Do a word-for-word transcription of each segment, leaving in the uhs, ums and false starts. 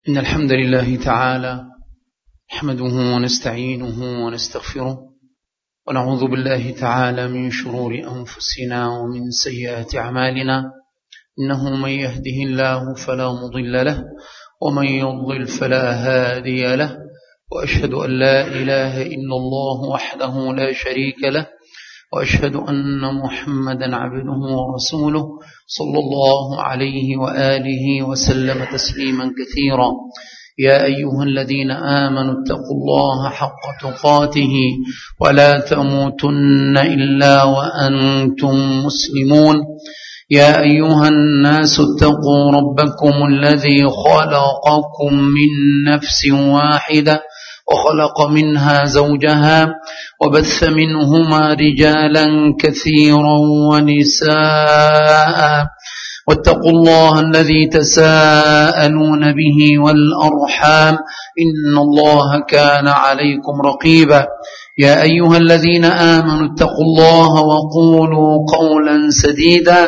إن الحمد لله تعالى نحمده ونستعينه ونستغفره ونعوذ بالله تعالى من شرور أنفسنا ومن سيئات أعمالنا. إنه من يهده الله فلا مضل له ومن يضلل فلا هادي له، وأشهد أن لا إله إلا الله وحده لا شريك له، وأشهد أن محمدا عبده ورسوله صلى الله عليه وآله وسلم تسليما كثيرا. يا أيها الذين آمنوا اتقوا الله حق تقاته ولا تموتن إلا وأنتم مسلمون. يا أيها الناس اتقوا ربكم الذي خلقكم من نفس واحدة وخلق منها زوجها وبث منهما رجالا كثيرا ونساء، واتقوا الله الذي تساءلون به والأرحام إن الله كان عليكم رقيبا. يا أيها الذين آمنوا اتقوا الله وقولوا قولا سديدا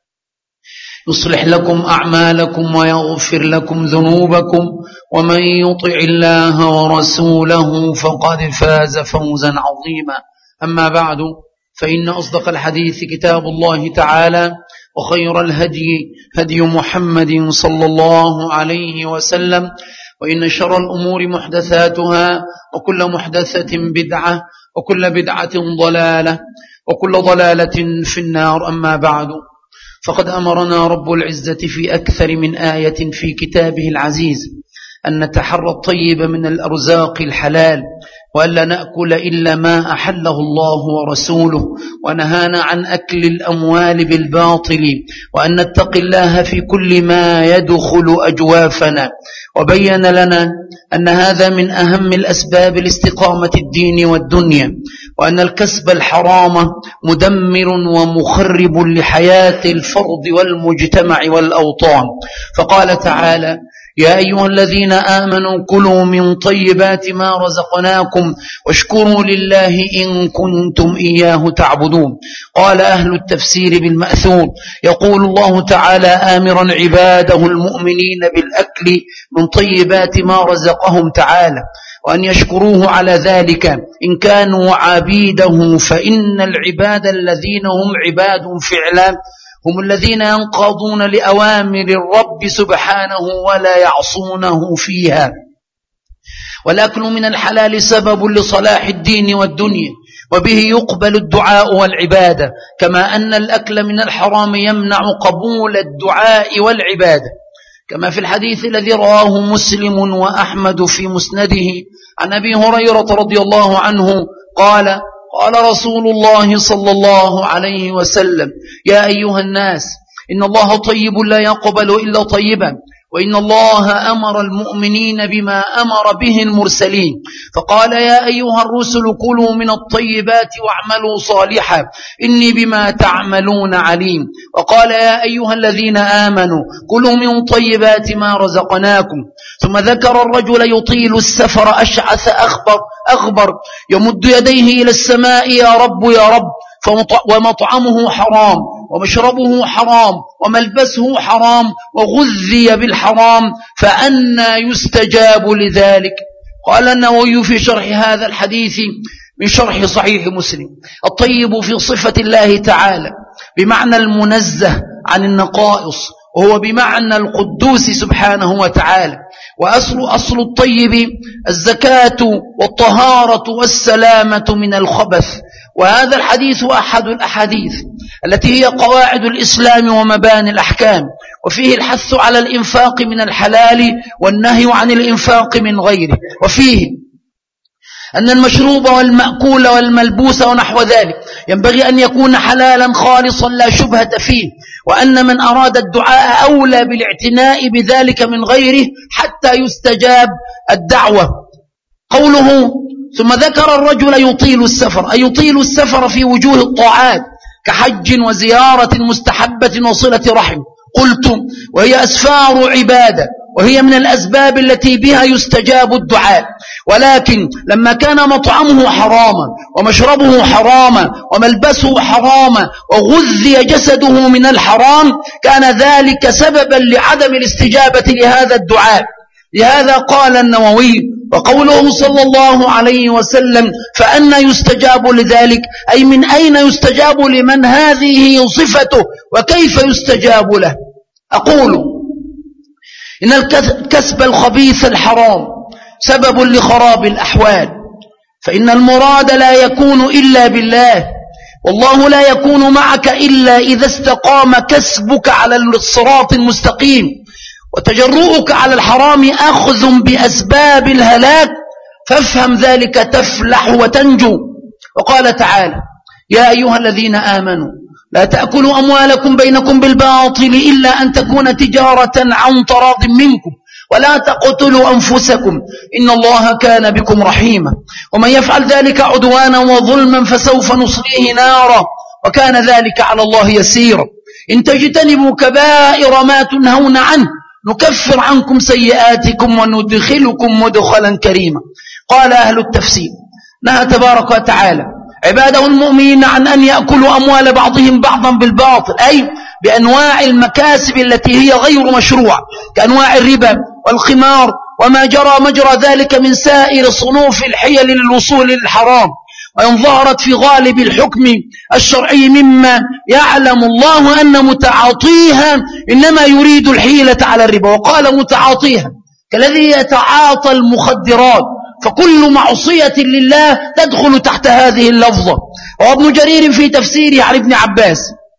يصلح لكم أعمالكم ويغفر لكم ذنوبكم، ومن يطع الله ورسوله فقد فاز فوزا عظيما. أما بعد، فإن أصدق الحديث كتاب الله تعالى، وخير الهدي هدي محمد صلى الله عليه وسلم، وإن شر الأمور محدثاتها، وكل محدثة بدعة، وكل بدعة ضلالة، وكل ضلالة في النار. أما بعد، فقد أمرنا رب العزة في أكثر من آية في كتابه العزيز أن نتحرى الطيب من الأرزاق الحلال، وألا نأكل إلا ما أحله الله ورسوله، ونهانا عن أكل الأموال بالباطل، وأن نتقي الله في كل ما يدخل أجوافنا. وبين لنا أن هذا من أهم الأسباب لاستقامة الدين والدنيا، وأن الكسب الحرام مدمر ومخرب لحياة الفرد والمجتمع والأوطان. فقال تعالى: يا أيها الذين آمنوا كلوا من طيبات ما رزقناكم واشكروا لله إن كنتم إياه تعبدون. قال أهل التفسير بالمأثور: يقول الله تعالى آمرا عباده المؤمنين بالأكل من طيبات ما رزقهم تعالى، وأن يشكروه على ذلك إن كانوا عبيده، فإن العباد الذين هم عباد فعلا هم الذين ينقادون لأوامر الرب سبحانه ولا يعصونه فيها. والأكل من الحلال سبب لصلاح الدين والدنيا، وبه يقبل الدعاء والعبادة، كما أن الأكل من الحرام يمنع قبول الدعاء والعبادة، كما في الحديث الذي رواه مسلم وأحمد في مسنده عن أبي هريرة رضي الله عنه قال: قال رسول الله صلى الله عليه وسلم: يا أيها الناس، إن الله طيب لا يقبل إلا طيبا، وإن الله أمر المؤمنين بما أمر به المرسلين، فقال: يا أيها الرسل كلوا من الطيبات واعملوا صالحا إني بما تعملون عليم. وقال: يا أيها الذين آمنوا كلوا من طيبات ما رزقناكم. ثم ذكر الرجل يطيل السفر أشعث أخبر أغبر يمد يديه إلى السماء: يا رب يا رب، ومطعمه حرام ومشربه حرام وملبسه حرام وغذي بالحرام، فأنى يستجاب لذلك؟ قال النووي في شرح هذا الحديث من شرح صحيح مسلم: الطيب في صفة الله تعالى بمعنى المنزه عن النقائص، وهو بمعنى القدوس سبحانه وتعالى. وأصل أصل الطيب الزكاة والطهارة والسلامة من الخبث. وهذا الحديث أحد الأحاديث التي هي قواعد الإسلام ومباني الأحكام، وفيه الحث على الإنفاق من الحلال والنهي عن الإنفاق من غيره، وفيه أن المشروب والمأكول والملبوس ونحو ذلك ينبغي أن يكون حلالا خالصا لا شبهة فيه، وأن من أراد الدعاء أولى بالاعتناء بذلك من غيره حتى يستجاب الدعوة. قوله: ثم ذكر الرجل يطيل السفر، أي يطيل السفر في وجوه الطاعات كحج وزيارة مستحبة وصلة رحم. قلت: وهي أسفار عبادة، وهي من الأسباب التي بها يستجاب الدعاء، ولكن لما كان مطعمه حراما ومشربه حراما وملبسه حراما وغذي جسده من الحرام، كان ذلك سببا لعدم الاستجابة لهذا الدعاء، لهذا قال النووي: وقوله صلى الله عليه وسلم فأنا يستجاب لذلك، أي من أين يستجاب لمن هذه صفته وكيف يستجاب له؟ أقول إن الكسب الخبيث الحرام سبب لخراب الأحوال، فإن المراد لا يكون إلا بالله، والله لا يكون معك إلا إذا استقام كسبك على الصراط المستقيم، وتجرؤك على الحرام أخذ بأسباب الهلاك، فافهم ذلك تفلح وتنجو. وقال تعالى: يا أيها الذين آمنوا لا تأكلوا أموالكم بينكم بالباطل إلا أن تكون تجارة عن تراض منكم ولا تقتلوا أنفسكم إن الله كان بكم رحيما، ومن يفعل ذلك عدوانا وظلما فسوف نصليه نارا وكان ذلك على الله يسيرا. إن تجتنبوا كبائر ما تنهون عنه نكفر عنكم سيئاتكم وندخلكم مدخلا كريما. قال أهل التفسير: نهى تبارك وتعالى عباده المؤمنين عن أن يأكلوا أموال بعضهم بعضا بالباطل، أي بأنواع المكاسب التي هي غير مشروعة كأنواع الربا والخمار وما جرى مجرى ذلك من سائر صنوف الحيل للوصول للحرام، وإن ظهرت في غالب الحكم الشرعي مما يعلم الله أن متعاطيها إنما يريد الحيلة على الربا. وقال متعاطيها كالذي يتعاطى المخدرات، فكل معصية لله تدخل تحت هذه اللفظة. وابن جرير في تفسيره عن ابن عباس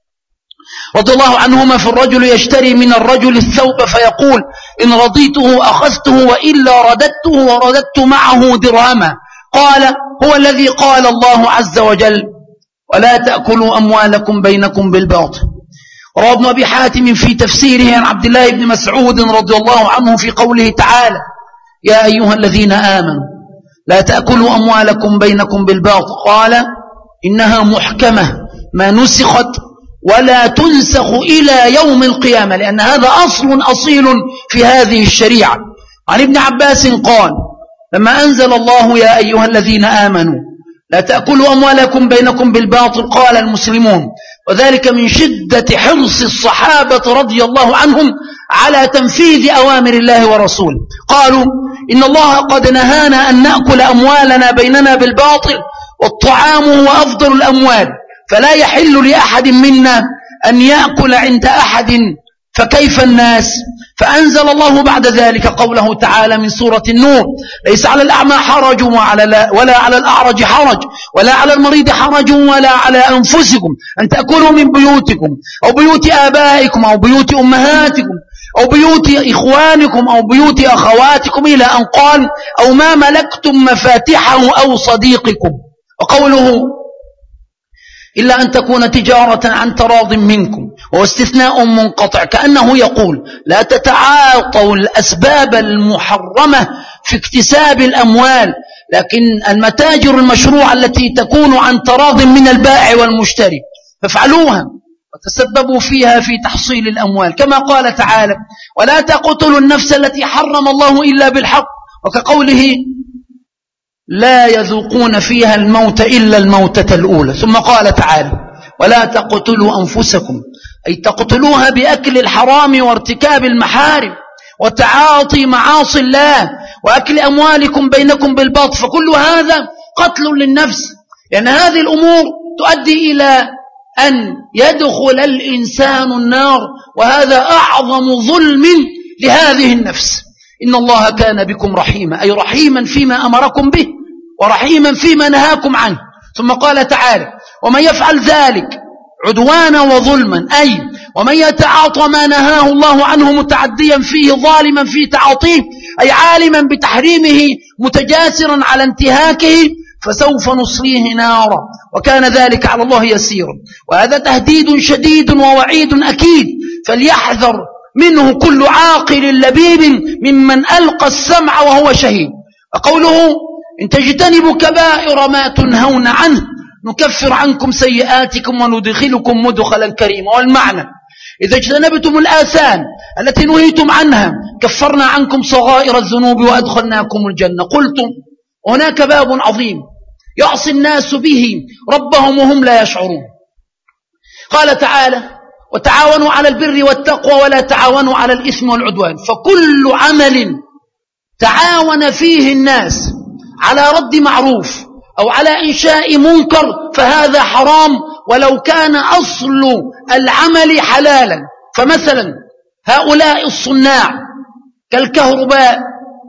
رضي الله عنهما: في الرجل يشتري من الرجل الثوب فيقول إن رضيته أخذته وإلا رددته ورددت معه درهما. قال: هو الذي قال الله عز وجل: ولا تأكلوا أموالكم بينكم بالباطل. روى ابن أبي حاتم في تفسيره عن عبد الله بن مسعود رضي الله عنه في قوله تعالى: يا أيها الذين آمنوا لا تأكلوا أموالكم بينكم بالباطل، قال: إنها محكمة ما نسخت ولا تنسخ إلى يوم القيامة، لأن هذا أصل أصيل في هذه الشريعة. عن ابن عباس قال: لما أنزل الله يا أيها الذين آمنوا لا تأكلوا أموالكم بينكم بالباطل قال المسلمون، وذلك من شدة حرص الصحابة رضي الله عنهم على تنفيذ أوامر الله ورسوله. قالوا: إن الله قد نهانا أن نأكل أموالنا بيننا بالباطل، والطعام هو أفضل الأموال، فلا يحل لأحد منا أن يأكل عند أحد، فكيف الناس؟ فأنزل الله بعد ذلك قوله تعالى من سورة النور: ليس على الأعمى حرج ولا على الأعرج حرج ولا على المريض حرج ولا على أنفسكم أن تأكلوا من بيوتكم أو بيوت آبائكم أو بيوت أمهاتكم أو بيوت إخوانكم أو بيوت أخواتكم إلى أن قال: أو ما ملكتم مفاتحه أو صديقكم. وقوله إلا أن تكون تجارة عن تراض منكم وهو استثناء منقطع، كأنه يقول: لا تتعاطوا الأسباب المحرمة في اكتساب الأموال، لكن المتاجر المشروعة التي تكون عن تراض من البائع والمشتري فافعلوها وتسببوا فيها في تحصيل الأموال، كما قال تعالى: ولا تقتلوا النفس التي حرم الله إلا بالحق، وكقوله: لا يذوقون فيها الموت إلا الموتة الأولى. ثم قال تعالى: ولا تقتلوا أنفسكم، أي تقتلوها بأكل الحرام وارتكاب المحارم وتعاطي معاصي الله وأكل أموالكم بينكم بالباطل، فكل هذا قتل للنفس، لأن هذه الأمور تؤدي إلى أن يدخل الإنسان النار، وهذا أعظم ظلم لهذه النفس. إن الله كان بكم رحيما، أي رحيما فيما أمركم به ورحيما فيما نهاكم عنه. ثم قال تعالى: ومن يفعل ذلك عدوانا وظلما، أي ومن يتعاطى ما نهاه الله عنه متعديا فيه ظالما في تعاطيه، أي عالما بتحريمه متجاسرا على انتهاكه، فسوف نصليه نارا وكان ذلك على الله يسيرا. وهذا تهديد شديد ووعيد أكيد، فليحذر منه كل عاقل لبيب ممن ألقى السمع وهو شهيد. وقوله: إن تجتنبوا كبائر ما تنهون عنه نكفر عنكم سيئاتكم وندخلكم مدخلا كريما. والمعنى: إذا اجتنبتم الآثام التي نهيتم عنها كفرنا عنكم صغائر الذنوب وأدخلناكم الجنة. قلتم: هناك باب عظيم يعصي الناس به ربهم وهم لا يشعرون. قال تعالى: وتعاونوا على البر والتقوى ولا تعاونوا على الإثم والعدوان. فكل عمل تعاون فيه الناس على رد معروف أو على إنشاء منكر فهذا حرام ولو كان أصل العمل حلالا. فمثلا هؤلاء الصناع كالكهرباء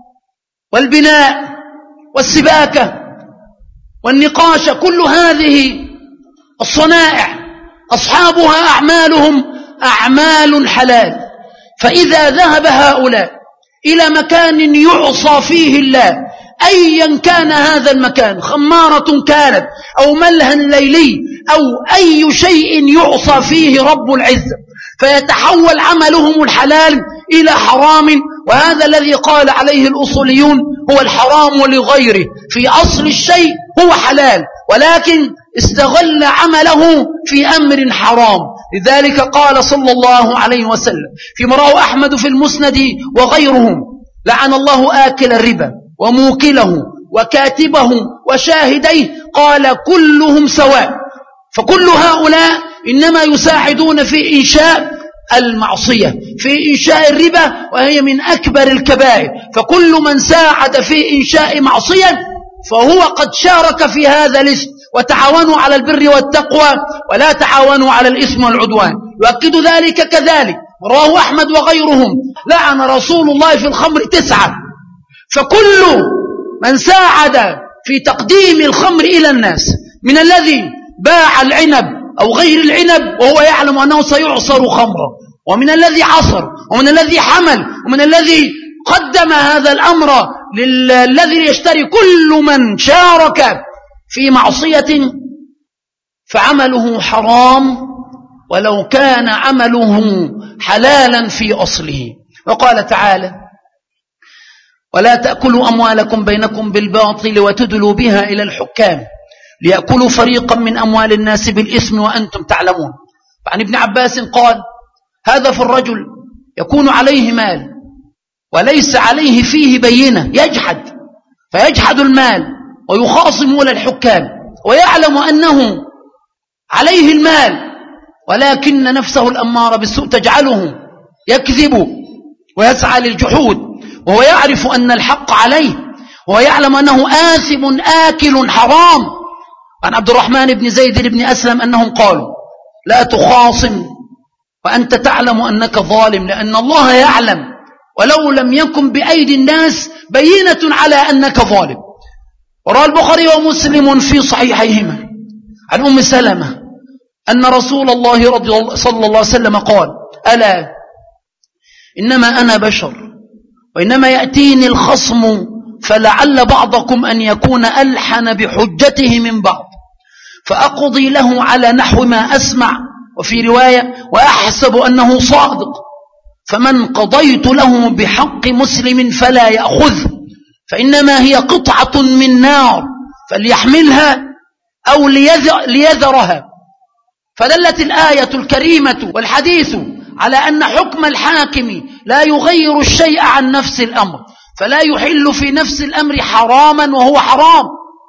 والبناء والسباكة والنقاش، كل هذه الصنائع أصحابها أعمالهم أعمال حلال، فإذا ذهب هؤلاء إلى مكان يعصى فيه الله أيا كان هذا المكان، خمارة كانت أو ملهى ليلي أو أي شيء يعصى فيه رب العزة، فيتحول عملهم الحلال إلى حرام. وهذا الذي قال عليه الأصوليون هو الحرام لغيره، في أصل الشيء هو حلال ولكن استغل عمله في أمر حرام. لذلك قال صلى الله عليه وسلم فيما رواه أحمد في المسند وغيرهم: لعن الله آكل الربا وموكله وكاتبه وشاهديه، قال كلهم سواء. فكل هؤلاء إنما يساعدون في إنشاء المعصية، في إنشاء الربا، وهي من أكبر الكبائر. فكل من ساعد في إنشاء معصية فهو قد شارك في هذا الاسم. وتعاونوا على البر والتقوى ولا تعاونوا على الإثم والعدوان. يؤكد ذلك كذلك رواه أحمد وغيرهم: لعن رسول الله في الخمر تسعة. فكل من ساعد في تقديم الخمر إلى الناس، من الذي باع العنب أو غير العنب وهو يعلم أنه سيعصر خمرا، ومن الذي عصر، ومن الذي حمل، ومن الذي قدم هذا الأمر للذي يشتري، كل من شارك في معصية فعمله حرام ولو كان عمله حلالا في أصله. وقال تعالى: ولا تأكلوا أموالكم بينكم بالباطل وتدلوا بها إلى الحكام ليأكلوا فريقا من أموال الناس بالإثم وأنتم تعلمون. فعن ابن عباس قال: هذا في الرجل يكون عليه مال وليس عليه فيه بينة، يجحد فيجحد المال ويخاصم إلى الحكام ويعلم أنه عليه المال، ولكن نفسه الأمارة بالسوء تجعله يكذب ويسعى للجحود، وهو يعرف أن الحق عليه، وهو يعلم أنه آثم آكل حرام. عن عبد الرحمن بن زيد بن أسلم أنهم قالوا: لا تخاصم وأنت تعلم أنك ظالم، لأن الله يعلم ولو لم يكن بأيدي الناس بينة على أنك ظالم. وروى البخاري ومسلم في صحيحيهما عن أم سلمة أن رسول الله رضي صلى الله عليه وسلم قال: ألا إنما أنا بشر وإنما يأتيني الخصم فلعل بعضكم أن يكون ألحن بحجته من بعض فأقضي له على نحو ما أسمع، وفي رواية: وأحسب أنه صادق، فمن قضيت له بحق مسلم فلا يأخذ فإنما هي قطعة من نار فليحملها أو ليذرها. فدلت الآية الكريمة والحديث على أن حكم الحاكم لا يغير الشيء عن نفس الأمر، فلا يحل في نفس الأمر حراما وهو حرام،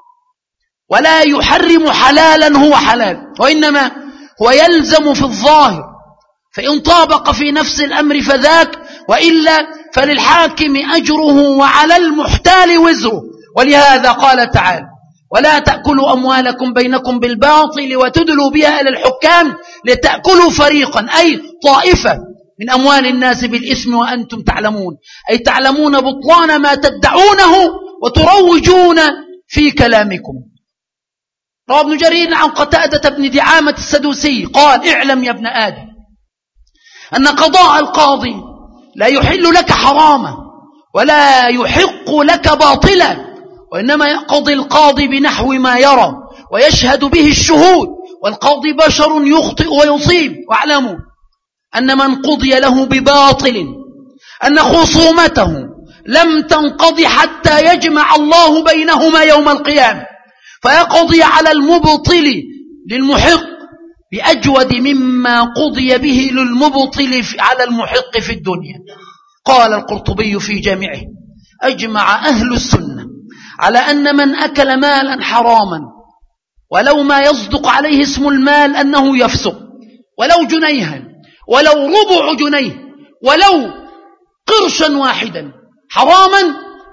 ولا يحرم حلالا هو حلال، وإنما هو يلزم في الظاهر، فإن طابق في نفس الأمر فذاك، وإلا فللحاكم أجره وعلى المحتال وزره. ولهذا قال تعالى: ولا تأكلوا أموالكم بينكم بالباطل وتدلوا بها إلى الحكام لتأكلوا فريقا، أي طائفة من أموال الناس بالإثم وأنتم تعلمون، أي تعلمون بطلان ما تدعونه وتروجون في كلامكم. روى ابن جرير عن قتادة بن دعامة السدوسي قال: اعلم يا ابن آدم أن قضاء القاضي لا يحل لك حراما ولا يحق لك باطلا، وإنما يقضي القاضي بنحو ما يرى ويشهد به الشهود، والقاضي بشر يخطئ ويصيب. واعلموا أن من قضي له بباطل أن خصومته لم تنقضي حتى يجمع الله بينهما يوم القيامة فيقضي على المبطل للمحق بأجود مما قضي به للمبطل على المحق في الدنيا. قال القرطبي في جامعه: أجمع أهل السنة على أن من أكل مالا حراما ولو ما يصدق عليه اسم المال أنه يفسق، ولو جنيها ولو ربع جنيه ولو قرشا واحدا حراما،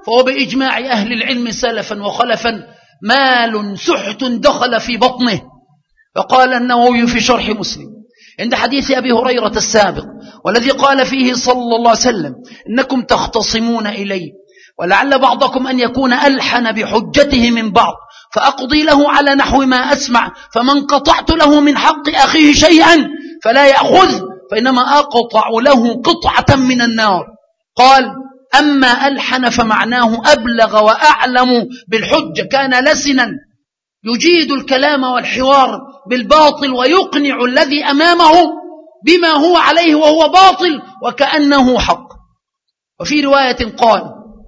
فهو بإجماع أهل العلم سلفا وخلفا مال سحت دخل في بطنه. وقال النووي في شرح مسلم عند حديث أبي هريرة السابق والذي قال فيه صلى الله عليه وسلم إنكم تختصمون إلي ولعل بعضكم أن يكون ألحن بحجته من بعض فأقضي له على نحو ما أسمع فمن قطعت له من حق أخيه شيئا فلا يأخذ فإنما أقطع له قطعة من النار. قال أما ألحن فمعناه أبلغ وأعلم بالحجة، كان لسنا يجيد الكلام والحوار بالباطل ويقنع الذي أمامه بما هو عليه وهو باطل وكأنه حق. وفي رواية قال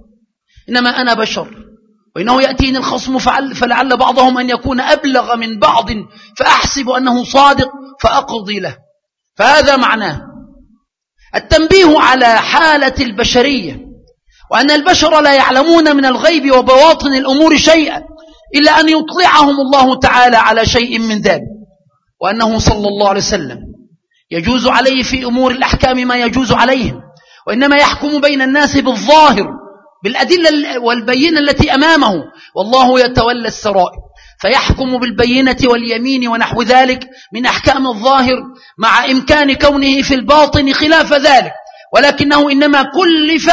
إنما أنا بشر وإنه يأتيني الخصم فلعل بعضهم أن يكون أبلغ من بعض فأحسب أنه صادق فأقضي له. فهذا معناه التنبيه على حالة البشرية وأن البشر لا يعلمون من الغيب وبواطن الأمور شيئا إلا أن يطلعهم الله تعالى على شيء من ذلك، وأنه صلى الله عليه وسلم يجوز عليه في أمور الأحكام ما يجوز عليهم، وإنما يحكم بين الناس بالظاهر بالأدلة والبينة التي أمامه، والله يتولى السرائر فيحكم بالبينة واليمين ونحو ذلك من أحكام الظاهر مع إمكان كونه في الباطن خلاف ذلك، ولكنه إنما كلف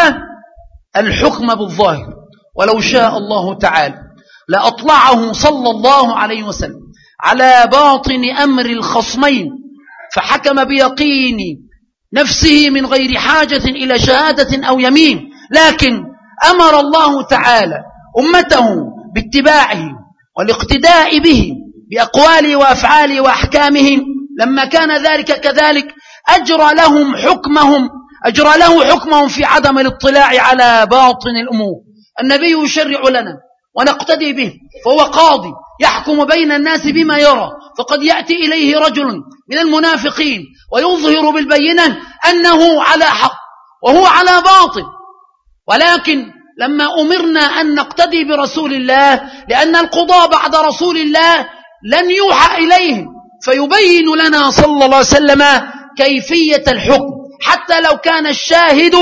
الحكم بالظاهر. ولو شاء الله تعالى لأطلعه صلى الله عليه وسلم على باطن أمر الخصمين فحكم بيقين نفسه من غير حاجة إلى شهادة أو يمين، لكن أمر الله تعالى أمته باتباعه والاقتداء به بأقواله وأفعاله وأحكامهم. لما كان ذلك كذلك أجرى لهم حكمهم أجرى له حكمهم في عدم الاطلاع على باطن الأمور. النبي يشرع لنا ونقتدي به، فهو قاضي يحكم بين الناس بما يرى، فقد يأتي إليه رجل من المنافقين ويظهر بالبينة أنه على حق وهو على باطل، ولكن لما أمرنا أن نقتدي برسول الله لأن القضاء بعد رسول الله لن يوحى إليهم، فيبين لنا صلى الله عليه وسلم كيفية الحكم، حتى لو كان الشاهد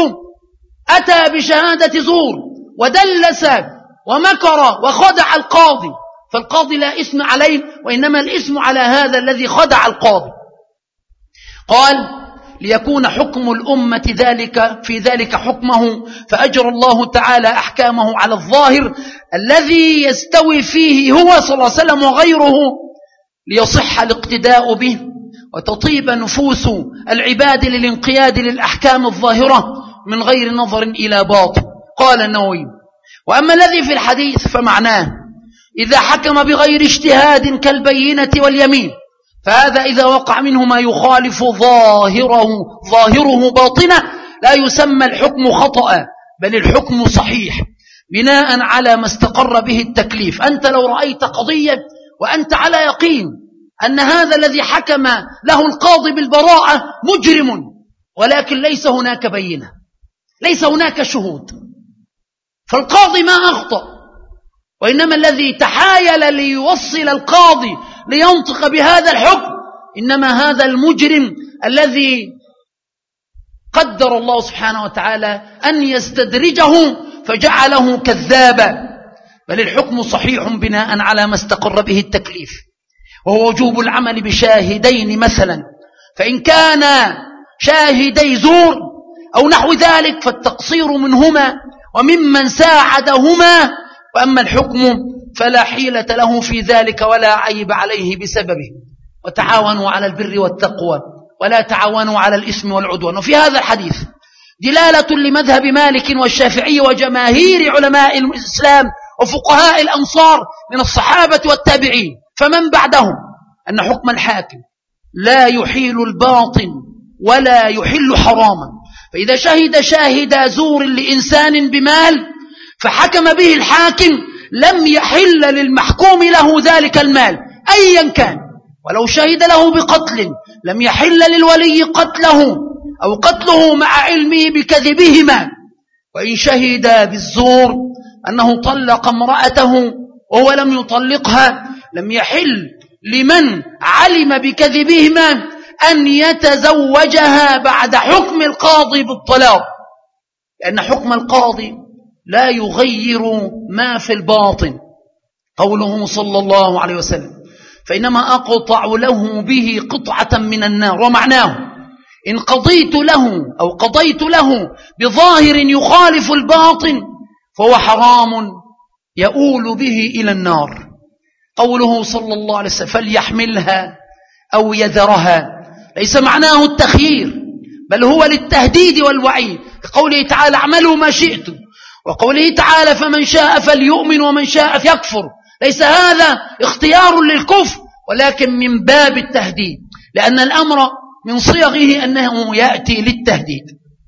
أتى بشهادة زور ودلس ومكر وخدع القاضي، فالقاضي لا إثم عليه وإنما الإثم على هذا الذي خدع القاضي. قال ليكون حكم الأمة ذلك في ذلك حكمه، فأجر الله تعالى أحكامه على الظاهر الذي يستوي فيه هو صلى الله عليه وسلم وغيره، ليصح الاقتداء به وتطيب نفوس العباد للانقياد للأحكام الظاهرة من غير نظر إلى باطن. قال النووي وأما الذي في الحديث فمعناه إذا حكم بغير اجتهاد كالبينة واليمين، فهذا إذا وقع منه ما يخالف ظاهره ظاهره باطنه لا يسمى الحكم خطأ، بل الحكم صحيح بناء على ما استقر به التكليف. أنت لو رأيت قضية وأنت على يقين أن هذا الذي حكم له القاضي بالبراءة مجرم، ولكن ليس هناك بينة، ليس هناك شهود، فالقاضي ما أخطأ، وإنما الذي تحايل ليوصل القاضي لينطق بهذا الحكم إنما هذا المجرم الذي قدر الله سبحانه وتعالى أن يستدرجه فجعله كذابا. بل الحكم صحيح بناء على ما استقر به التكليف، وهو وجوب العمل بشاهدين مثلا، فإن كان شاهدي زور أو نحو ذلك فالتقصير منهما وممن ساعدهما، وأما الحكم فلا حيلة له في ذلك ولا عيب عليه بسببه. وتعاونوا على البر والتقوى ولا تعاونوا على الإثم والعدوان. وفي هذا الحديث دلالة لمذهب مالك والشافعي وجماهير علماء الإسلام وفقهاء الأمصار من الصحابة والتابعين فمن بعدهم أن حكم الحاكم لا يحيل الباطن ولا يحل حراما. فإذا شهد شاهد زور لإنسان بمال فحكم به الحاكم لم يحل للمحكوم له ذلك المال أيا كان، ولو شهد له بقتل لم يحل للولي قتله أو قتله مع علمه بكذبهما. وإن شهد بالزور أنه طلق امرأته وهو لم يطلقها لم يحل لمن علم بكذبهما أن يتزوجها بعد حكم القاضي بالطلاق، لأن حكم القاضي لا يغير ما في الباطن. قوله صلى الله عليه وسلم: فإنما أقطع له به قطعة من النار. ومعناه إن قضيت له أو قضيت له بظاهر يخالف الباطن فهو حرام يؤول به إلى النار. قوله صلى الله عليه وسلم: فليحملها أو يذرها، ليس معناه التخيير، بل هو للتهديد والوعيد، كقوله تعالى: اعملوا ما شئتم، وقوله تعالى: فمن شاء فليؤمن ومن شاء فيكفر. ليس هذا اختيار للكفر، ولكن من باب التهديد، لأن الأمر من صيغه أنه يأتي للتهديد.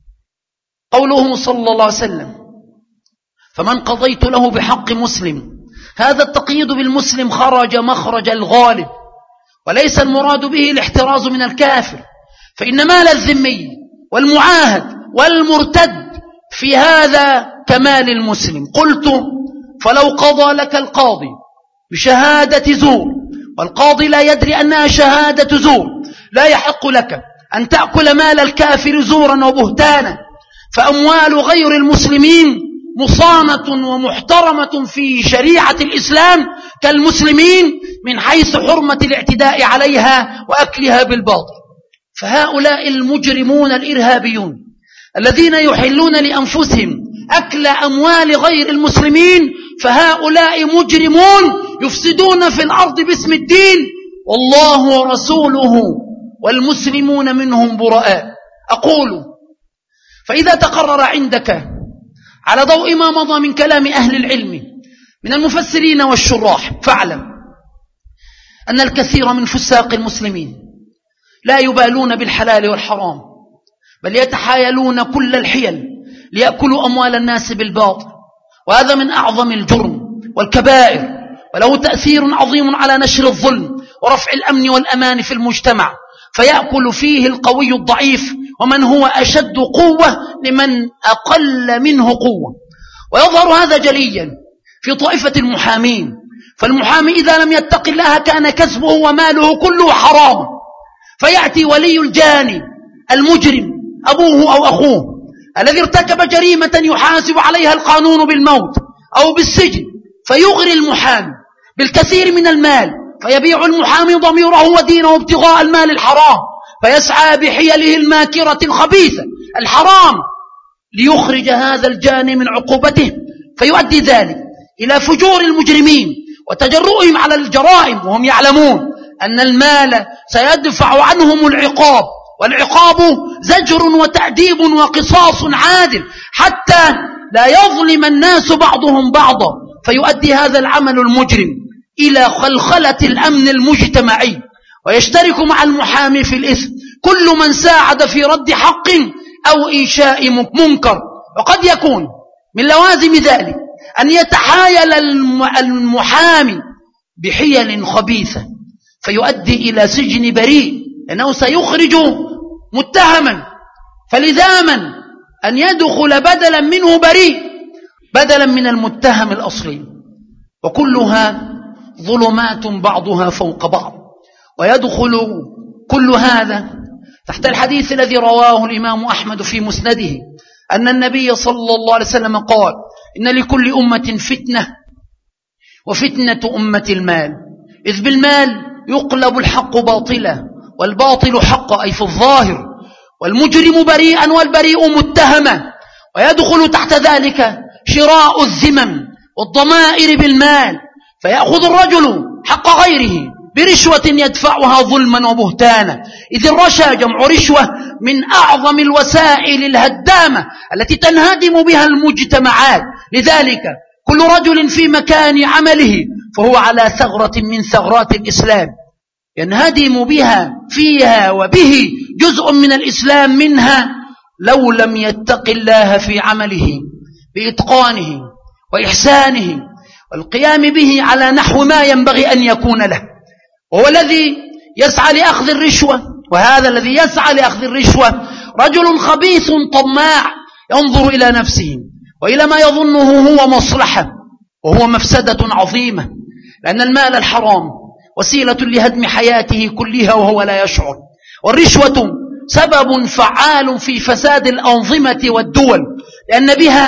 قوله صلى الله عليه وسلم: فمن قضيت له بحق مسلم، هذا التقييد بالمسلم خرج مخرج الغالب، وليس المراد به الاحتراز من الكافر، فإن مال الذمي والمعاهد والمرتد في هذا كمال المسلم. قلت: فلو قضى لك القاضي بشهادة زور، والقاضي لا يدري أنها شهادة زور، لا يحق لك أن تأكل مال الكافر زورا وبهتانا، فأموال غير المسلمين مصانة ومحترمة في شريعة الإسلام كالمسلمين من حيث حرمة الاعتداء عليها وأكلها بالباطل. فهؤلاء المجرمون الإرهابيون الذين يحلون لأنفسهم أكل أموال غير المسلمين، فهؤلاء مجرمون يفسدون في الأرض باسم الدين، والله ورسوله والمسلمون منهم براء. أقول: فإذا تقرر عندك على ضوء ما مضى من كلام أهل العلم من المفسرين والشراح، فاعلم أن الكثير من فساق المسلمين لا يبالون بالحلال والحرام، بل يتحايلون كل الحيل ليأكلوا أموال الناس بالباطل، وهذا من أعظم الجرم والكبائر، وله تأثير عظيم على نشر الظلم ورفع الأمن والأمان في المجتمع، فيأكل فيه القوي الضعيف ومن هو أشد قوة لمن أقل منه قوة. ويظهر هذا جليا في طائفة المحامين، فالمحامي إذا لم يتق الله كان كسبه وماله كله حرام، فيأتي ولي الجاني المجرم أبوه أو أخوه الذي ارتكب جريمة يحاسب عليها القانون بالموت أو بالسجن، فيغري المحامي بالكثير من المال، فيبيع المحامي ضميره ودينه ابتغاء المال الحرام، فيسعى بحيله الماكرة الخبيثة الحرام ليخرج هذا الجاني من عقوبته، فيؤدي ذلك إلى فجور المجرمين وتجرؤهم على الجرائم، وهم يعلمون أن المال سيدفع عنهم العقاب، والعقاب زجر وتأديب وقصاص عادل حتى لا يظلم الناس بعضهم بعضا، فيؤدي هذا العمل المجرم إلى خلخلة الأمن المجتمعي، ويشترك مع المحامي في الإثم كل من ساعد في رد حق أو إنشاء منكر. وقد يكون من لوازم ذلك أن يتحايل المحامي بحيل خبيثة فيؤدي إلى سجن بريء، لأنه سيخرج متهما فلزاما أن يدخل بدلا منه بريء بدلا من المتهم الأصلي. وكلها ظلمات بعضها فوق بعض، ويدخل كل هذا تحت الحديث الذي رواه الإمام أحمد في مسنده أن النبي صلى الله عليه وسلم قال: إن لكل أمة فتنة، وفتنة أمة المال، إذ بالمال يقلب الحق باطلا والباطل حقا، أي في الظاهر، والمجرم بريئا والبريء متهما، ويدخل تحت ذلك شراء الذمم والضمائر بالمال، فيأخذ الرجل حق غيره برشوة يدفعها ظلما وبهتانا، إذ الرشا جمع رشوة من أعظم الوسائل الهدامة التي تنهدم بها المجتمعات. لذلك كل رجل في مكان عمله فهو على ثغرة من ثغرات الإسلام ينهدم بها فيها وبه جزء من الإسلام منها، لو لم يتق الله في عمله بإتقانه وإحسانه والقيام به على نحو ما ينبغي أن يكون له. وهو الذي يسعى لأخذ الرشوة، وهذا الذي يسعى لأخذ الرشوة رجل خبيث طماع ينظر إلى نفسه وإلى ما يظنه هو مصلحة، وهو مفسدة عظيمة، لأن المال الحرام وسيلة لهدم حياته كلها وهو لا يشعر. والرشوة سبب فعال في فساد الأنظمة والدول، لأن بها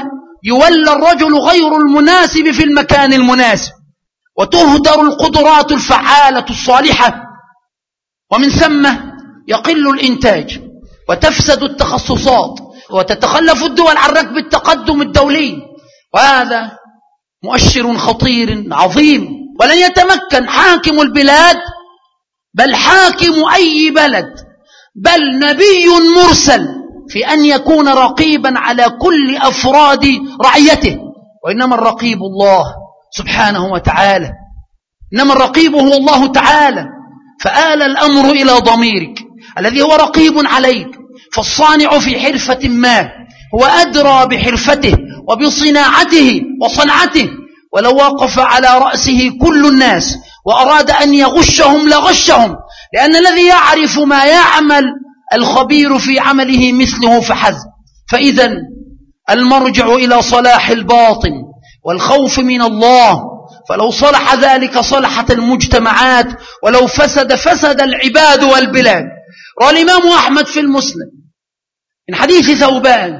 يولى الرجل غير المناسب في المكان المناسب، وتهدر القدرات الفعالة الصالحة، ومن ثم يقل الإنتاج وتفسد التخصصات وتتخلف الدول عن ركب التقدم الدولي، وهذا مؤشر خطير عظيم. ولن يتمكن حاكم البلاد بل حاكم أي بلد بل نبي مرسل في أن يكون رقيبا على كل أفراد رعيته، وإنما الرقيب الله سبحانه وتعالى، إنما الرقيب هو الله تعالى. فآل الأمر إلى ضميرك الذي هو رقيب عليك، فالصانع في حرفة ما هو أدرى بحرفته وبصناعته وصنعته، ولو وقف على رأسه كل الناس وأراد أن يغشهم لغشهم، لأن الذي يعرف ما يعمل الخبير في عمله مثله فحسب. فإذا المرجع إلى صلاح الباطن والخوف من الله، فلو صلح ذلك صلحت المجتمعات، ولو فسد فسد العباد والبلاد. روى الإمام أحمد في المسند من حديث ثوبان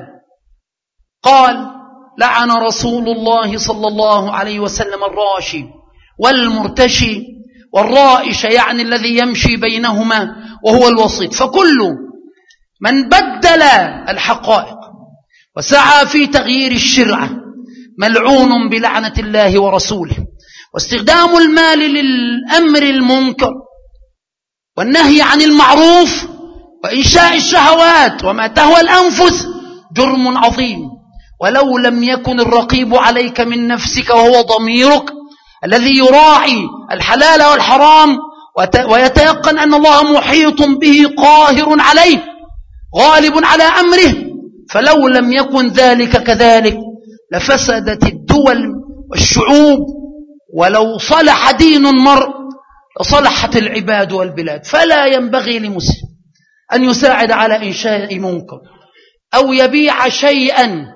قال: لعن رسول الله صلى الله عليه وسلم الراشي والمرتشي والرائش، يعني الذي يمشي بينهما وهو الوسيط. فكل من بدل الحقائق وسعى في تغيير الشرعة ملعون بلعنة الله ورسوله. واستخدام المال للأمر المنكر والنهي عن المعروف وإنشاء الشهوات وما تهوى الأنفس جرم عظيم، ولو لم يكن الرقيب عليك من نفسك وهو ضميرك الذي يراعي الحلال والحرام ويتيقن أن الله محيط به قاهر عليه غالب على أمره، فلو لم يكن ذلك كذلك لفسدت الدول والشعوب، ولو صلح دين المرء لصلحت العباد والبلاد. فلا ينبغي لمسلم أن يساعد على إنشاء منكر أو يبيع شيئا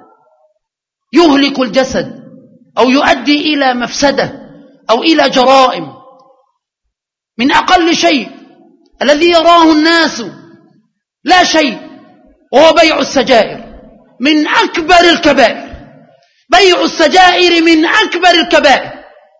يهلك الجسد أو يؤدي إلى مفسدة أو إلى جرائم. من أقل شيء الذي يراه الناس لا شيء وهو بيع السجائر، من أكبر الكبائر. بيع السجائر من أكبر الكبائر.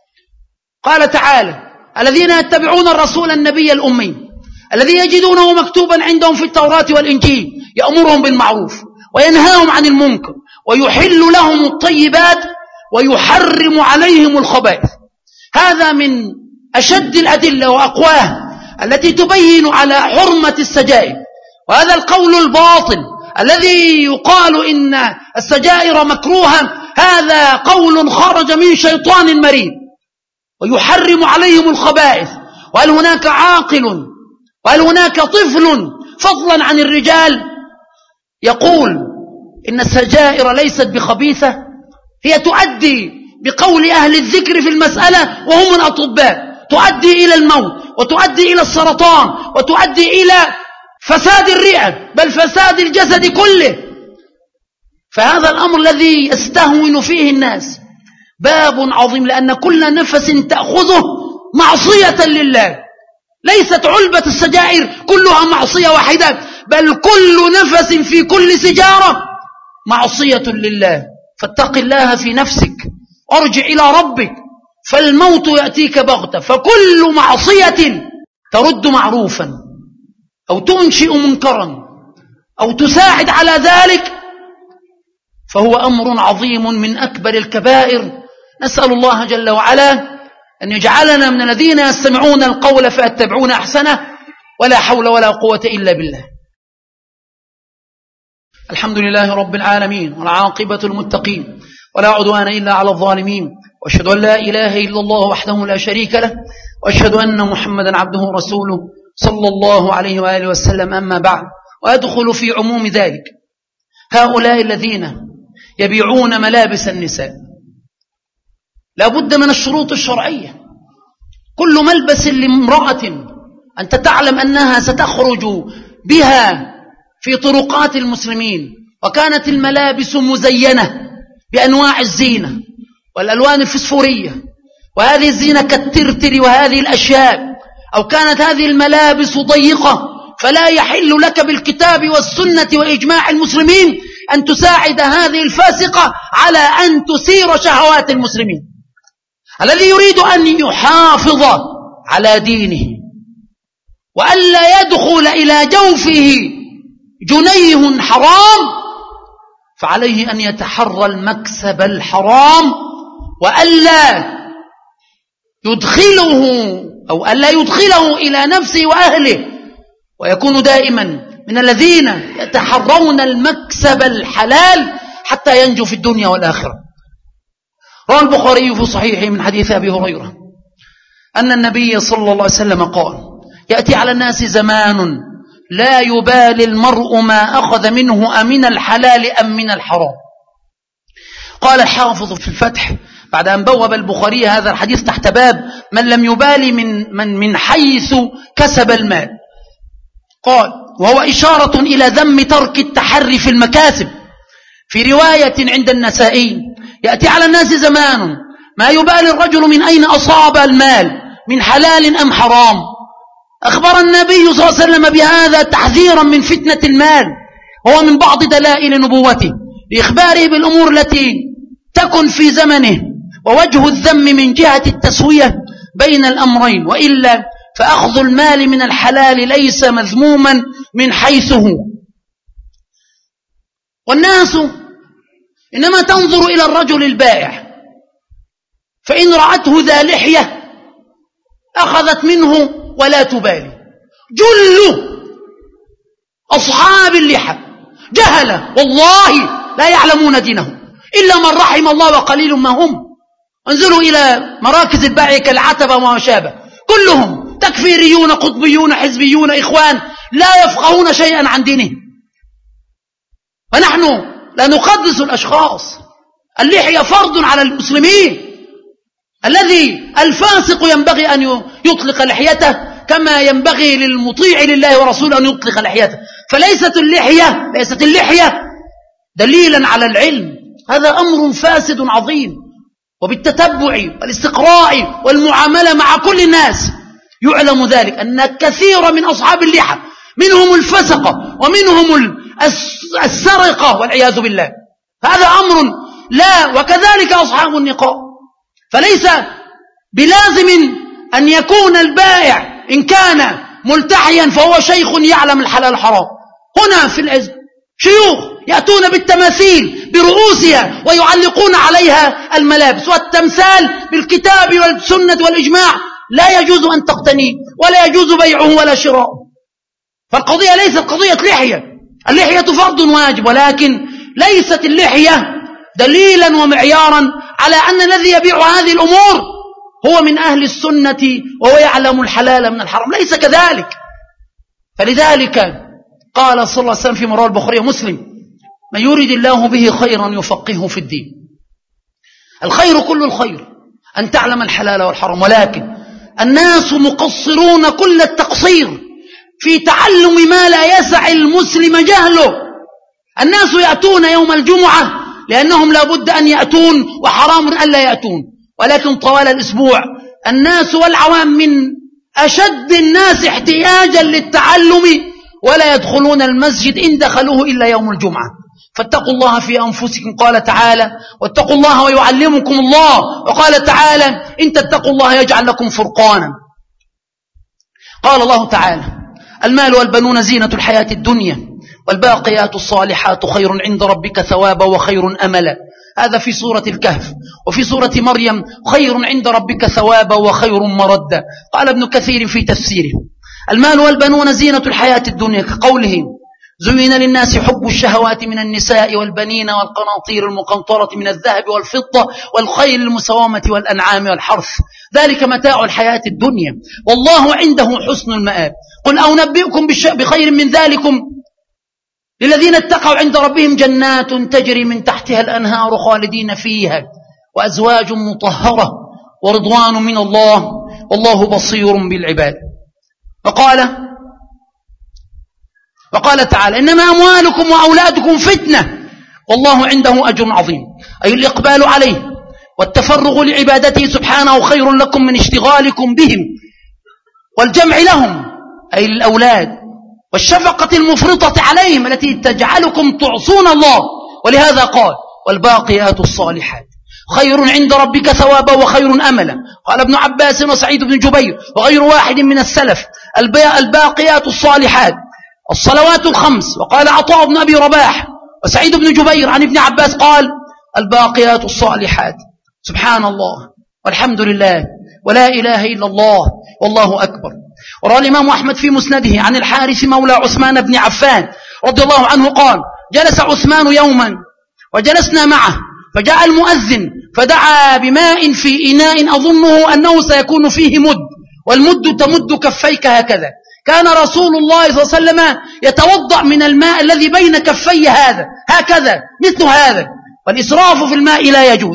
قال تعالى: الذين يتبعون الرسول النبي الأمي الذي يجدونه مكتوبا عندهم في التوراة والإنجيل يأمرهم بالمعروف وينهاهم عن المنكر ويحل لهم الطيبات ويحرم عليهم الخبائث. هذا من أشد الأدلة وأقواها التي تبين على حرمة السجائر. وهذا القول الباطل الذي يقال إن السجائر مكروهة، هذا قول خرج من شيطان مريد. ويحرم عليهم الخبائث، وهل هناك عاقل وهل هناك طفل فضلا عن الرجال يقول إن السجائر ليست بخبيثة؟ هي تؤدي بقول أهل الذكر في المسألة وهم الأطباء تؤدي إلى الموت وتؤدي إلى السرطان وتؤدي إلى فساد الرئة بل فساد الجسد كله. فهذا الأمر الذي يستهون فيه الناس باب عظيم، لأن كل نفس تأخذه معصية لله. ليست علبة السجائر كلها معصية واحدة، بل كل نفس في كل سجارة معصية لله. فاتق الله في نفسك وارجع إلى ربك، فالموت يأتيك بغتة. فكل معصية ترد معروفا أو تنشئ منكرا أو تساعد على ذلك فهو أمر عظيم من أكبر الكبائر. نسأل الله جل وعلا أن يجعلنا من الذين يستمعون القول فيتبعون أحسنه، ولا حول ولا قوة إلا بالله. الحمد لله رب العالمين، والعاقبة المتقين، ولا عدوان إلا على الظالمين، وأشهد أن لا إله إلا الله وحده لا شريك له، وأشهد أن محمدا عبده ورسوله صلى الله عليه وآله وسلم. أما بعد، وأدخل في عموم ذلك هؤلاء الذين يبيعون ملابس النساء. لا بد من الشروط الشرعية. كل ملبس لامرأة أنت تعلم أنها ستخرج بها في طرقات المسلمين، وكانت الملابس مزينة بأنواع الزينة والألوان الفسفورية، وهذه الزينة كالترتر وهذه الأشياء، أو كانت هذه الملابس ضيقة، فلا يحل لك بالكتاب والسنة وإجماع المسلمين أن تساعد هذه الفاسقة على أن تثير شهوات المسلمين. الذي يريد أن يحافظ على دينه وألا يدخل إلى جوفه جنيه حرام فعليه أن يتحرى المكسب الحرام وألا يدخله أو ألا يدخله إلى نفسه وأهله، ويكون دائما من الذين يتحرون المكسب الحلال حتى ينجو في الدنيا والآخرة. روى البخاري في صحيحه من حديث أبي هريرة أن النبي صلى الله عليه وسلم قال: يأتي على الناس زمان لا يبالي المرء ما أخذ منه أمن الحلال أم من الحرام. قال الحافظ في الفتح بعد أن بوب البخاري هذا الحديث تحت باب من لم يبالي من, من, من حيث كسب المال، قال: وهو إشارة إلى ذم ترك التحري في المكاسب. في رواية عند النسائي: يأتي على الناس زمان ما يبالي الرجل من أين أصاب المال من حلال أم حرام. أخبر النبي صلى الله عليه وسلم بهذا تحذيرا من فتنة المال، وهو من بعض دلائل نبوته لإخباره بالأمور التي تكن في زمنه، ووجه الذم من جهة التسوية بين الأمرين، وإلا فأخذ المال من الحلال ليس مذموما من حيث هو. والناس إنما تنظر إلى الرجل البائع، فإن رأته ذا لحية أخذت منه ولا تبالي. جل أصحاب اللحى جهلة والله لا يعلمون دينهم إلا من رحم الله وقليل ما هم. انزلوا إلى مراكز البيع كالعتبة وما شابه، كلهم تكفيريون قطبيون حزبيون إخوان لا يفقهون شيئا عن دينهم. ونحن لا نقدس الأشخاص، اللحية فرض على المسلمين. الذي الفاسق ينبغي أن يطلق لحيته كما ينبغي للمطيع لله ورسوله أن يطلق لحيته. فليست اللحية ليست اللحية دليلا على العلم، هذا أمر فاسد عظيم. وبالتتبع والاستقراء والمعاملة مع كل الناس يعلم ذلك أن كثير من أصحاب اللحى منهم الفسقة ومنهم السرقة والعياذ بالله. هذا أمر لا. وكذلك أصحاب النقاب. فليس بلازم أن يكون البائع إن كان ملتحيا فهو شيخ يعلم الحلال الحرام. هنا في العز شيوخ يأتون بالتماثيل برؤوسها ويعلقون عليها الملابس، والتمثال بالكتاب والسنة والإجماع لا يجوز أن تقتنيه ولا يجوز بيعه ولا شراؤه. فالقضية ليست قضية لحية، اللحية فرض واجب، ولكن ليست اللحية دليلا ومعيارا على أن الذي يبيع هذه الأمور هو من أهل السنة وهو يعلم الحلال من الحرام، ليس كذلك. فلذلك قال صلى الله عليه وسلم في رواه البخاري ومسلم: من يريد الله به خيرا يفقهه في الدين. الخير كل الخير أن تعلم الحلال والحرام، ولكن الناس مقصرون كل التقصير في تعلم ما لا يسع المسلم جهله. الناس يأتون يوم الجمعة لأنهم لا بد أن يأتون وحرام أن لا يأتون، ولكن طوال الأسبوع الناس والعوام من أشد الناس احتياجا للتعلم ولا يدخلون المسجد إن دخلوه إلا يوم الجمعة. فاتقوا الله في أنفسكم، قال تعالى: واتقوا الله ويعلمكم الله. وقال تعالى: إن تتقوا الله يجعل لكم فرقانا. قال الله تعالى: المال والبنون زينة الحياة الدنيا والباقيات الصالحات خير عند ربك ثوابا وخير أملا. هذا في سورة الكهف. وفي سورة مريم: خير عند ربك ثوابا وخير مردا. قال ابن كثير في تفسيره: المال والبنون زينة الحياة الدنيا كقوله: زين للناس حب الشهوات من النساء والبنين والقناطير المقنطرة من الذهب والفضة والخيل المسومة والأنعام والحرث، ذلك متاع الحياة الدنيا والله عنده حسن المآب. قل أنبئكم بخير من ذلكم للذين اتقوا عند ربهم جنات تجري من تحتها الأنهار خالدين فيها وأزواج مطهرة ورضوان من الله والله بصير بالعباد. وقال وقال تعالى: إنما أموالكم وأولادكم فتنة والله عنده أجر عظيم. أي الإقبال عليه والتفرغ لعبادته سبحانه خير لكم من اشتغالكم بهم والجمع لهم أي للأولاد، والشفقة المفرطة عليهم التي تجعلكم تعصون الله ولهذا قال والباقيات الصالحات خير عند ربك ثوابا وخير أملا. قال ابن عباس وسعيد بن جبير وغير واحد من السلف الباقيات الصالحات الصلوات الخمس. وقال عطاء بن أبي رباح وسعيد بن جبير عن ابن عباس قال الباقيات الصالحات. سبحان الله والحمد لله ولا إله إلا الله والله أكبر. ورأى الإمام أحمد في مسنده عن الحارث مولى عثمان بن عفان رضي الله عنه قال جلس عثمان يوما وجلسنا معه فجاء المؤذن فدعا بماء في إناء أظنه أنه سيكون فيه مد، والمد تمد كفيك هكذا. كان رسول الله صلى الله عليه وسلم يتوضأ من الماء الذي بين كفي هذا هكذا مثل هذا، والإسراف في الماء لا يجوز.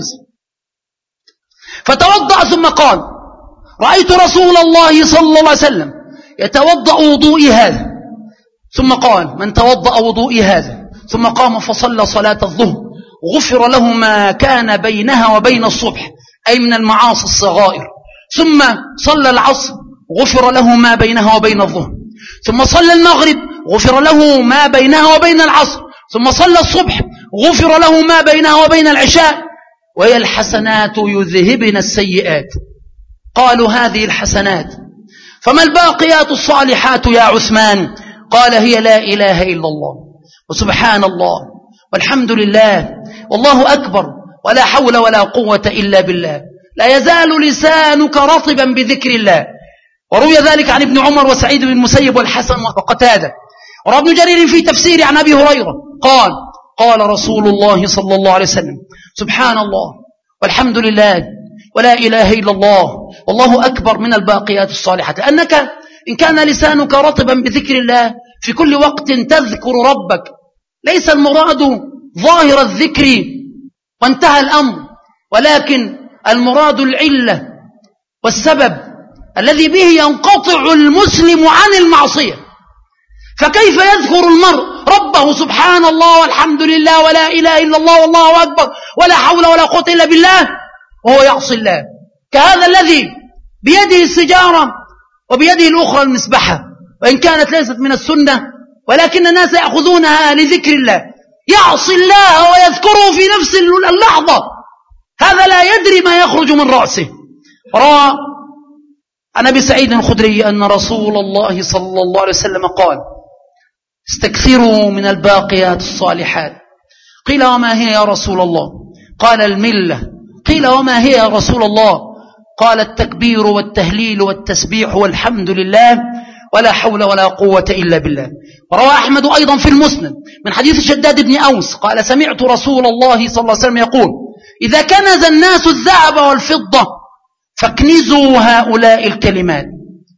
فتوضأ ثم قال رأيت رسول الله صلى الله عليه وسلم يتوضأ وضوئي هذا، ثم قال من توضأ وضوئي هذا ثم قام فصلى صلاة الظهر غفر له ما كان بينها وبين الصبح، أي من المعاصي الصغائر. ثم صلى العصر غفر له ما بينها وبين الظهر. ثم صلى المغرب غفر له ما بينها وبين العصر. ثم صلى الصبح غفر له ما بينها وبين العشاء. وهي الحسنات يذهبن السيئات. قالوا هذه الحسنات فما الباقيات الصالحات يا عثمان؟ قال هي لا إله إلا الله وسبحان الله والحمد لله والله أكبر ولا حول ولا قوة إلا بالله، لا يزال لسانك رطبا بذكر الله. وروي ذلك عن ابن عمر وسعيد بن المسيب والحسن وقتادة. وروى ابن جرير في تفسير عن أبي هريرة قال قال رسول الله صلى الله عليه وسلم سبحان الله والحمد لله ولا إله إلا الله والله أكبر من الباقيات الصالحات. لأنك إن كان لسانك رطبا بذكر الله في كل وقت تذكر ربك، ليس المراد ظاهر الذكر وانتهى الأمر، ولكن المراد العلة والسبب الذي به ينقطع المسلم عن المعصية. فكيف يذكر المرء ربه سبحان الله والحمد لله ولا إله إلا الله والله أكبر ولا حول ولا قوة إلا بالله وهو يعصي الله؟ كهذا الذي بيده السجارة وبيده الأخرى المسبحة، وإن كانت ليست من السنة ولكن الناس يأخذونها لذكر الله، يعصي الله ويذكره في نفس اللحظة، هذا لا يدري ما يخرج من رأسه. روى عن أبي سعيد الخدري أن رسول الله صلى الله عليه وسلم قال استكثروا من الباقيات الصالحات. قيل وما هي يا رسول الله؟ قال الملة. قيل وما هي يا رسول الله؟ قال التكبير والتهليل والتسبيح والحمد لله ولا حول ولا قوة إلا بالله. وروى أحمد أيضا في المسند من حديث شداد بن أوس قال سمعت رسول الله صلى الله عليه وسلم يقول إذا كنز الناس الذهب والفضة فاكنزوا هؤلاء الكلمات.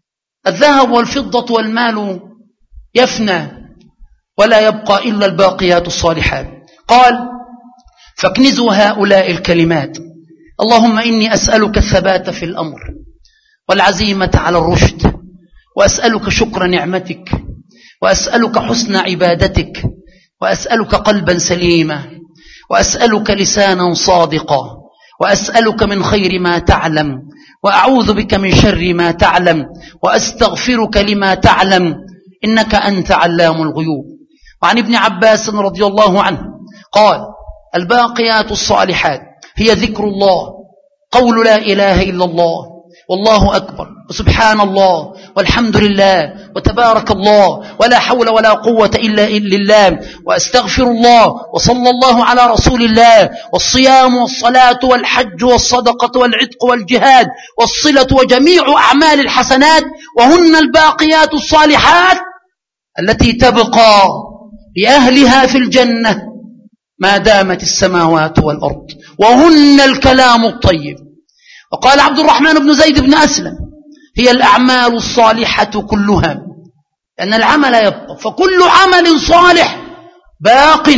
الذهب والفضة والمال يفنى ولا يبقى إلا الباقيات الصالحات. قال فاكنزوا هؤلاء الكلمات اللهم إني أسألك الثبات في الأمر والعزيمة على الرشد، وأسألك شكر نعمتك، وأسألك حسن عبادتك، وأسألك قلبا سليما، وأسألك لسانا صادقا، وأسألك من خير ما تعلم، وأعوذ بك من شر ما تعلم، وأستغفرك لما تعلم إنك أنت علام الغيوب. وعن ابن عباس رضي الله عنه قال الباقيات الصالحات هي ذكر الله، قول لا إله إلا الله والله أكبر وسبحان الله والحمد لله وتبارك الله ولا حول ولا قوة إلا بالله، وأستغفر الله وصلى الله على رسول الله، والصيام والصلاة والحج والصدقة والعتق والجهاد والصلة وجميع أعمال الحسنات، وهن الباقيات الصالحات التي تبقى لأهلها في الجنة ما دامت السماوات والأرض، وهن الكلام الطيب. وقال عبد الرحمن بن زيد بن أسلم هي الأعمال الصالحة كلها، لأن العمل يبقى، فكل عمل صالح باق.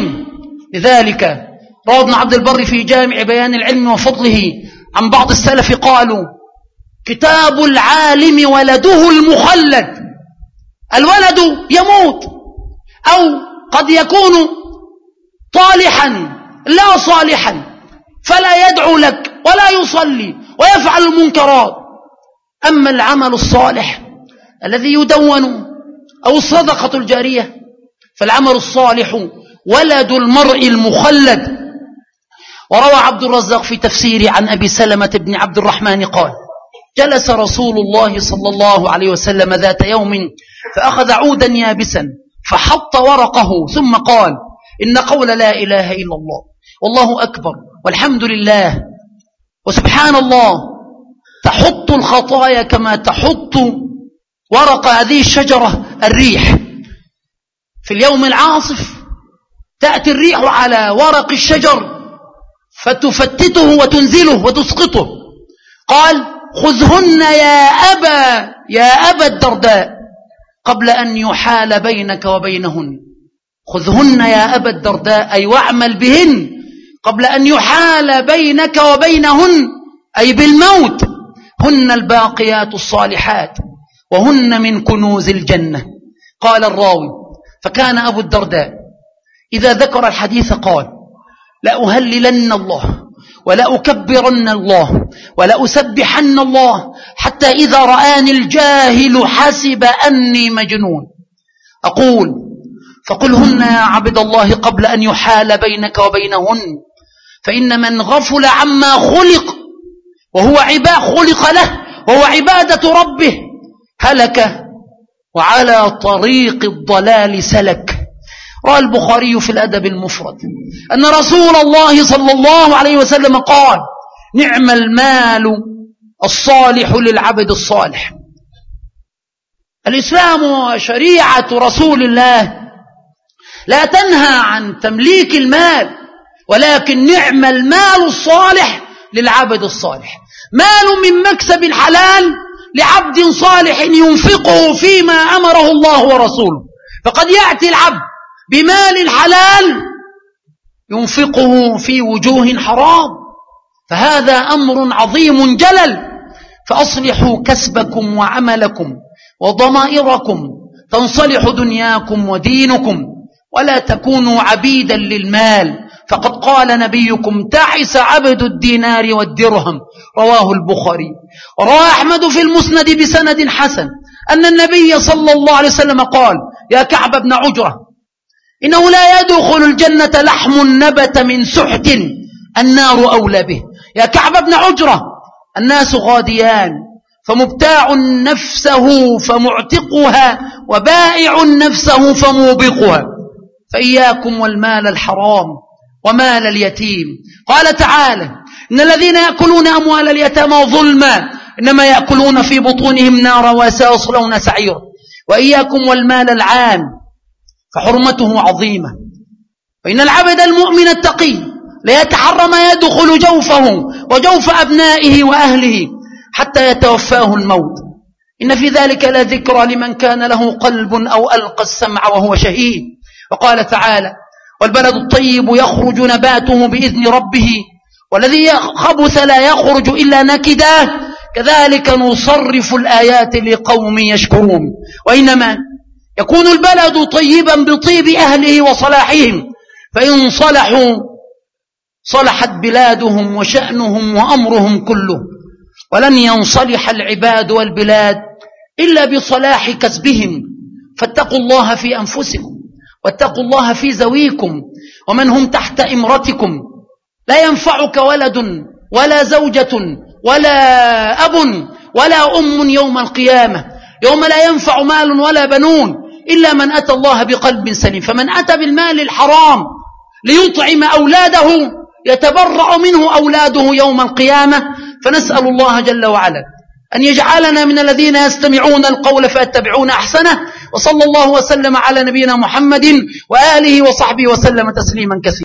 لذلك روى ابن عبد البر في جامع بيان العلم وفضله عن بعض السلف قالوا كتاب العالم ولده المخلد. الولد يموت أو قد يكون طالحا لا صالحا فلا يدعو لك ولا يصلي ويفعل المنكرات. أما العمل الصالح الذي يدون أو الصدقة الجارية فالعمل الصالح ولد المرء المخلد. وروى عبد الرزاق في تفسيره عن أبي سلمة بن عبد الرحمن قال: جلس رسول الله صلى الله عليه وسلم ذات يوم فأخذ عودا يابسا فحط ورقه ثم قال: إن قول لا إله إلا الله والله أكبر والحمد لله وسبحان الله تحط الخطايا كما تحط ورق هذه الشجرة الريح. في اليوم العاصف تأتي الريح على ورق الشجر فتفتته وتنزله وتسقطه. قال: خذهن يا أبا يا أبا الدرداء قبل أن يحال بينك وبينهن. خذهن يا أبا الدرداء أي واعمل بهن قبل أن يحال بينك وبينهن أي بالموت. هن الباقيات الصالحات وهن من كنوز الجنة. قال الراوي: فكان أبو الدرداء إذا ذكر الحديث قال: لأهللن الله ولأكبرن الله ولأسبحن الله حتى إذا رآني الجاهل حسب أني مجنون. أقول: فقلهن يا عبد الله قبل أن يحال بينك وبينهن، فإن من غفل عما خلق وهو عباد خلق له وهو عبادة ربه هلك وعلى طريق الضلال سلك. روى البخاري في الأدب المفرد أن رسول الله صلى الله عليه وسلم قال: نعم المال الصالح للعبد الصالح. الإسلام وشريعة رسول الله لا تنهى عن تمليك المال، ولكن نعم المال الصالح للعبد الصالح. مال من مكسب الحلال لعبد صالح ينفقه فيما أمره الله ورسوله. فقد يأتي العبد بمال الحلال ينفقه في وجوه حرام، فهذا أمر عظيم جلل. فأصلحوا كسبكم وعملكم وضمائركم تنصلح دنياكم ودينكم، ولا تكونوا عبيدا للمال، فقد قال نبيكم: تعس عبد الدينار والدرهم. رواه البخاري. وروى أحمد في المسند بسند حسن أن النبي صلى الله عليه وسلم قال: يا كعب بن عجرة، إنه لا يدخل الجنة لحم نبت من سحت النار أولى به. يا كعب بن عجرة، الناس غاديان، فمبتاع نفسه فمعتقها وبائع نفسه فموبقها، فإياكم والمال الحرام ومال اليتيم. قال تعالى: إن الذين يأكلون أموال اليتامى ظلما إنما يأكلون في بطونهم نارا وسيصلون سعيرا. وإياكم والمال العام فحرمته عظيمة. فإن العبد المؤمن التقي لا يتحرى ما يدخل جوفه وجوف أبنائه وأهله حتى يتوفاه الموت. إن في ذلك لذكرى لمن كان له قلب أو ألقى السمع وهو شهيد. وقال تعالى: والبلد الطيب يخرج نباته بإذن ربه والذي خبث لا يخرج إلا نكدا كذلك نصرف الآيات لقوم يشكرون. وإنما يكون البلد طيبا بطيب أهله وصلاحهم، فإن صلحوا صلحت بلادهم وشأنهم وأمرهم كله. ولن ينصلح العباد والبلاد إلا بصلاح كسبهم. فاتقوا الله في أنفسكم واتقوا الله في زويكم ومن هم تحت إمرتكم. لا ينفعك ولد ولا زوجة ولا أب ولا أم يوم القيامة، يوم لا ينفع مال ولا بنون إلا من أتى الله بقلب سليم. فمن أتى بالمال الحرام ليطعم أولاده يتبرأ منه أولاده يوم القيامة. فنسأل الله جل وعلا أن يجعلنا من الذين يستمعون القول فيتبعون أحسنه. وصلى الله وسلم على نبينا محمد وآله وصحبه وسلم تسليما كثيرا.